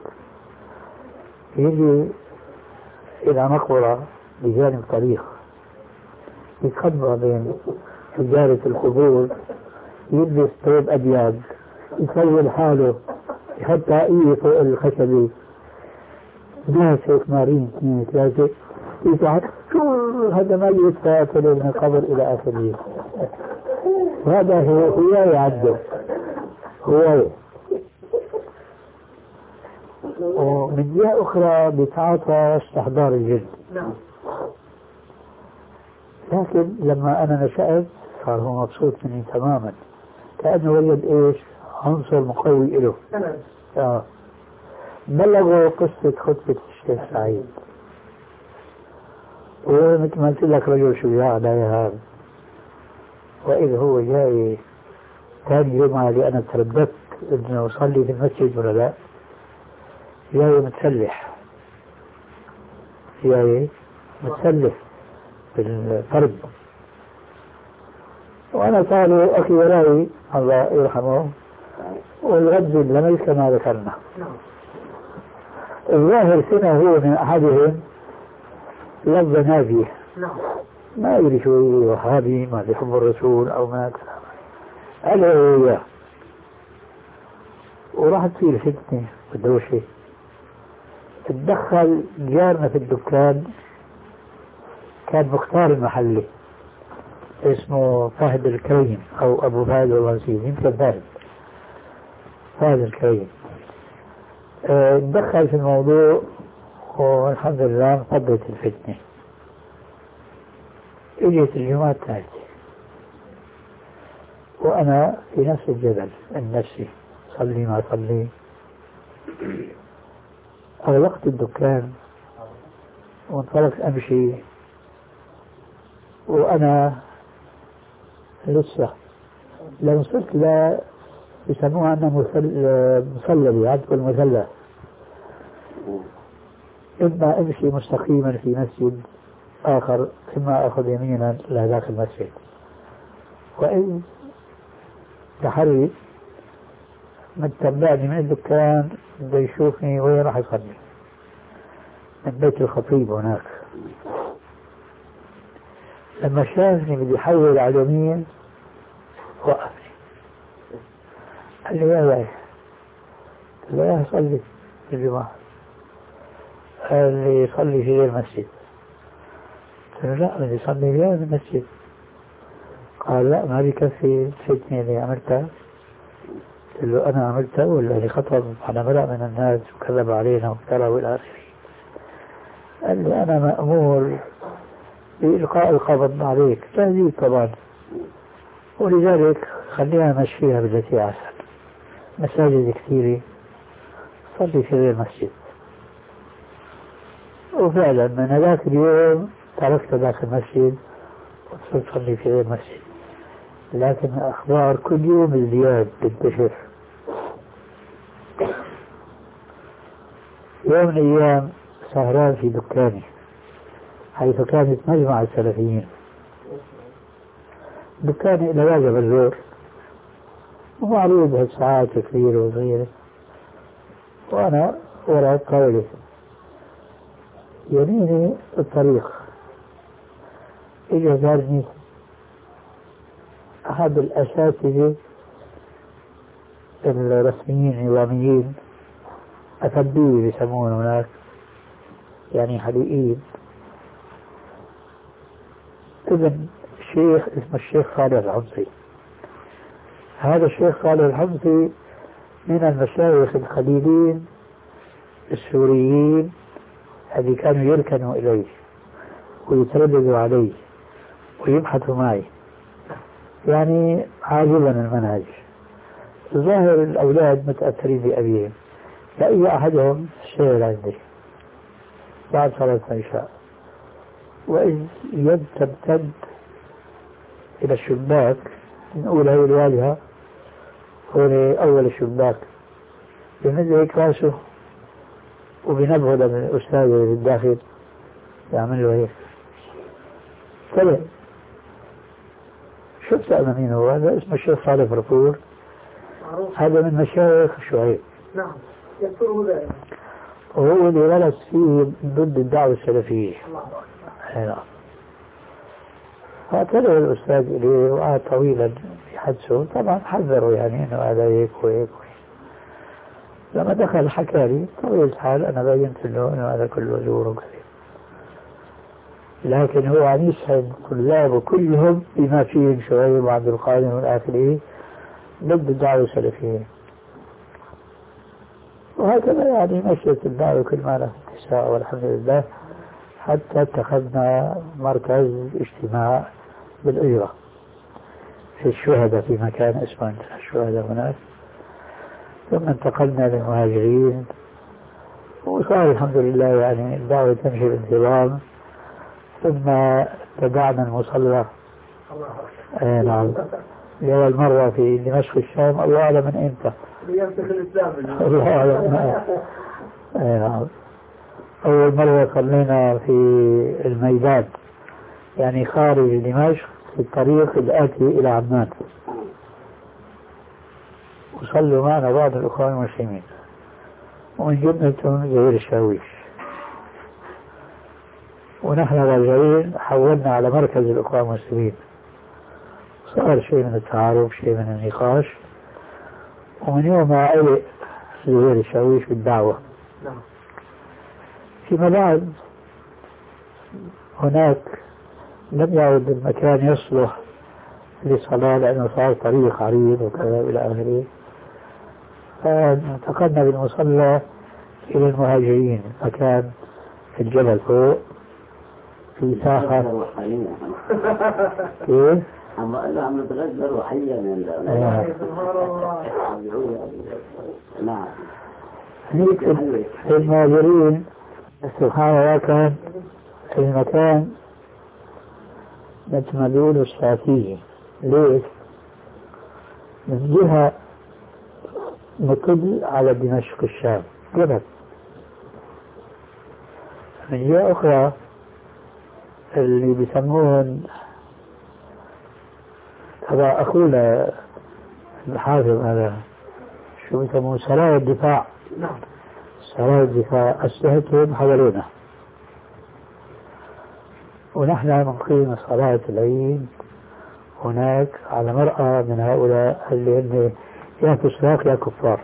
يجي إلى مقبرة بجانب طريق يتخبى بين حجارة القبور، يلبس ثوب أبيض، يسوي حاله يحط طاقية فوق الخشبة، ناس هيك مارين اثنين ثلاثة يتعب شو هذا ما يتفاعل من القبر إلى آخره. هذا هو هواية عنده، هواية. ومن جهة أخرى بيتعاطى استحضار الجن. لكن لما أنا نشأت صار هو مبسوط مني تماما، كأنه وجد إيش عنصر مقوي له. آه. بلغوا قصة خطبة الشيخ سعيد، ومثل ما قلت لك رجل شجاع لا يهاب. وإذا هو جاي ثاني يوم اللي أنا ترددت إنه أصلي في المسجد ولا لا، جاي متسلح، جاي متسلح بالفرد، وأنا طالع أخي وراي الله يرحمه والغد لميس كما ذكرنا. الظاهر سنة هو من أحدهم لفظ نافية، ما يدري شو وهابي ما يحب الرسول أو ما قال إياه، وراح تصير فتنة والدوشة. تدخل جارنا في الدكان، كان مختار المحلي اسمه فهد الكريم أو أبو فهد الواسيل، يمكن فهد فهد الكريم. اه تدخل في الموضوع والحمد لله انقضت الفتنة. اجت الجمعة الثالثة وأنا في نفس الجبل النفسي، صلي ما صلي. أغلقت الدكان وانطلقت أمشي، وأنا لسه لو وصلت لا يسموها أنها مسلبة، عدت المثلث، إما أمشي مستقيما في مسجد آخر ثم أخذ يمينا لذاك المسجد، وإن تحري من تبعني من الدكان بده يشوفني وين راح يصلي من بيت الخطيب هناك. لما شافني بدي يحول على اليمين وقفني، قال لي يا باي، قلت له يا صلي في الجماعة. قال لي صلي في غير المسجد. قلت له لا بدي صلي في المسجد. قال لا ما بكفي الفتنة اللي عملتها. قلت له أنا عملتها ولا اللي خطب على ملأ من الناس وكذب علينا وافترى والى آخره. قال لي أنا مأمور بإلقاء القبض عليك، تهديد طبعا، ولذلك خلينا نمشيها بالتي أحسن. مساجد كثيرة، صلي في غير مسجد. وفعلا من ذاك اليوم تركت ذاك المسجد وصرت صلي في غير مسجد. لكن الأخبار كل يوم ازدياد تنتشر. يوم من الأيام سهران في دكاني حيث كانت مجمع السلفيين، دكاني إلى واجب الزور ومعروض هالساعات كثيرة وصغيرة، وأنا وراء الطاولة يميني الطريق. إجا زارني أحد الأساتذة الرسميين النظاميين، أفندي بيسمون هناك، يعني حقيقيين، ابن شيخ اسمه الشيخ خالد الحمصي. هذا الشيخ خالد الحمصي من المشايخ الخليلين السوريين اللي كانوا يركنوا إليه ويترددوا عليه ويبحثوا معي، يعني عاجبا المنهج. ظاهر الأولاد متأثرين بأبيهم، لأي أحدهم الشيء عندي بعد صلاة العشاء، وإذ يد تمتد إلى الشباك من أولى الواجهة، هو أول الشباك، بمد هيك راسه وبنبهه من الأستاذ اللي بالداخل يعمل له هيك. طلع شفت أنا مين هو؟ هذا اسمه الشيخ صالح فرفور، هذا من مشايخ شعيب. نعم يذكره دائما، وهو اللي غلط فيه ضد الدعوة السلفية. نعم. فطلع الأستاذ إليه وقعد طويلا يحدثه، طبعا حذروا يعني إنه هذا هيك وهيك وهيك. لما دخل حكى لي طويل الحال، أنا بينت له إنه هذا كله زور وكذا، لكن هو عم يسعد طلابه كلهم بما فيهم شعيب وعبد القادر والآخرين ضد الدعوة السلفية. وهكذا يعني مشيت الدعوة كل ما له اتساع والحمد لله، حتى اتخذنا مركز اجتماع بالأجرة في الشهداء، في مكان اسمه الشهداء هناك، ثم انتقلنا للمهاجرين، وصار الحمد لله يعني الدعوة تمشي بانتظام. ثم تبعنا المصلى، اي نعم، لأول مرة في دمشق الشام، الله أعلم من إمتى، يمسك الإسلام الله أعلم. اي نعم، أول مرة صلينا في الميدان، يعني خارج دمشق في الطريق الآتي إلى عمان، وصلوا معنا بعض الأخوان المسلمين، ومن جملتهم زهير الشاويش. ونحن راجعين حولنا على مركز الأخوان المسلمين، صار شيء من التعارف، شيء من النقاش، ومن يوم ما علق زهير الشاويش بالدعوة. فيما بعد هناك لم يعد المكان يصلح للصلاة لأنه صار طريق عريض وكذا إلى آخره، فانتقلنا بالمصلى إلى المهاجرين، مكان في الجبل فوق في ساحة. كيف؟ أما عم نتغذى روحيا من نعم. هيك في المهاجرين سبحان الله كان المكان مثل ما بيقولوا الشافية. ليش؟ من جهة مقبل على دمشق الشام جبل، من جهة أخرى اللي بيسموهن تبع أخونا الحافظ هذا شو بيسموه سرايا الدفاع. نعم. سرايا الدفاع أسلحتهم حوالينا، ونحن نقيم صلاة العيد هناك على مرأى من هؤلاء اللي هم يا فساق يا كفار.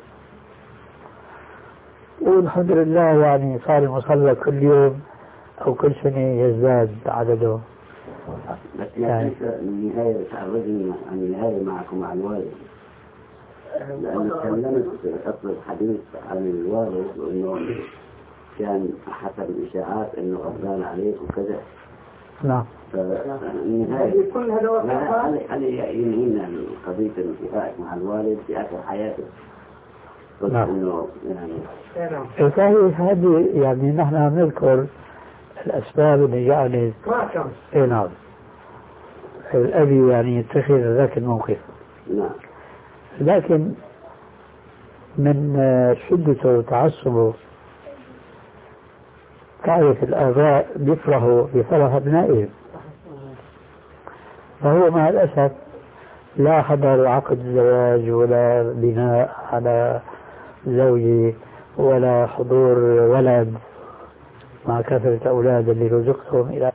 والحمد لله يعني صار المصلى كل يوم أو كل سنة يزداد عدده. يعني النهاية تعرضني عن النهاية معكم مع الوالد، لأن تكلمت أصل الحديث عن الوالد وإنه كان حسب الإشاعات إنه غضبان عليك وكذا. نعم. فالنهاية كل هذا هل ينهينا قضية الاتفاق مع الوالد في آخر حياته؟ نعم. إنه يعني صحيح، هذه يعني نحن نذكر الأسباب اللي جعلت إيه نعم الأبي يعني يتخذ ذاك الموقف. نعم. لكن من شدته وتعصبه تعرف الآباء بيفرحوا بفرح أبنائهم، فهو مع الأسف لا حضر عقد الزواج ولا بناء على زوجي ولا حضور ولد مع كثرة أولاد اللي رزقتهم إلى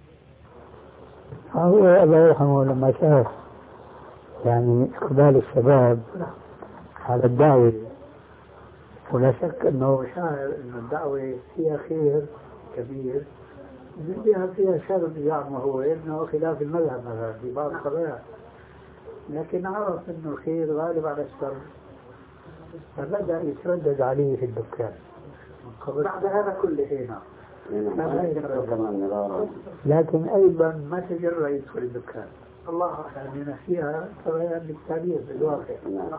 هو أبا يرحمه لما شاف يعني إقبال الشباب على الدعوة، ولا شك أنه شاعر أن الدعوة فيها خير كبير، فيها فيها شر زعمه هو إنه خلاف المذهب مثلا في بعض القضايا، لكن عرف أنه الخير غالب على الشر، فبدأ يتردد عليه في الدكان بعد هذا كله هنا لا لكن أيضا ما تجرأ يدخل الدكان الله يعني فيها تغير للتعبير بالواقع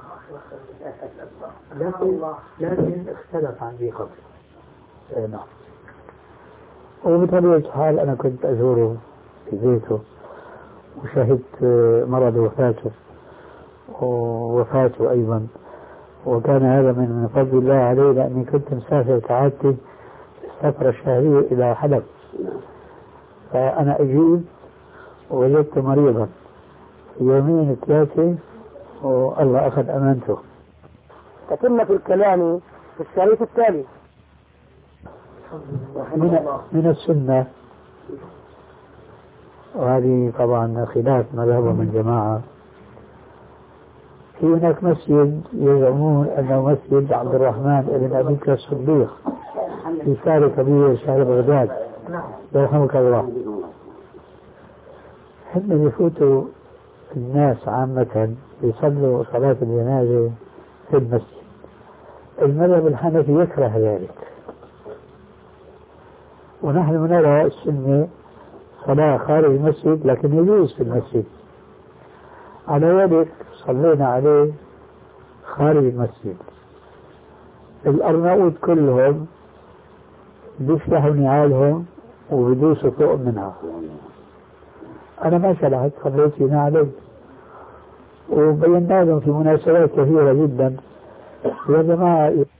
لكن لكن اختلف عن ذي قبل. نعم. وبطبيعة الحال أنا كنت أزوره في بيته وشهدت مرض وفاته ووفاته أيضا، وكان هذا من فضل الله علي لأني كنت مسافر كعادتي السفرة الشهرية إلى حلب، فأنا أجيب ووجدت مريضا يومين ثلاثة والله أخذ أمانته. تتم في الكلام في الشريط التالي من, من السنة، وهذه طبعا خلاف مذهبهم الجماعة. في هناك مسجد يزعمون أنه مسجد عبد الرحمن بن أبي بكر الصديق في شارع كبير شارع بغداد يرحمك الله. هم يفوتوا الناس عامة يصلوا صلاة الجنازة في المسجد. المذهب الحنفي يكره ذلك، ونحن نرى السنة صلاة خارج المسجد لكن يجوز في المسجد. على ذلك صلينا عليه خارج المسجد. الأرناؤوط كلهم بيفتحوا نعالهم وبدوسوا فوق منها. أنا ما شرحت صليت فينا عليه وبينا لهم في مناسبات كثيرة جدا يا جماعة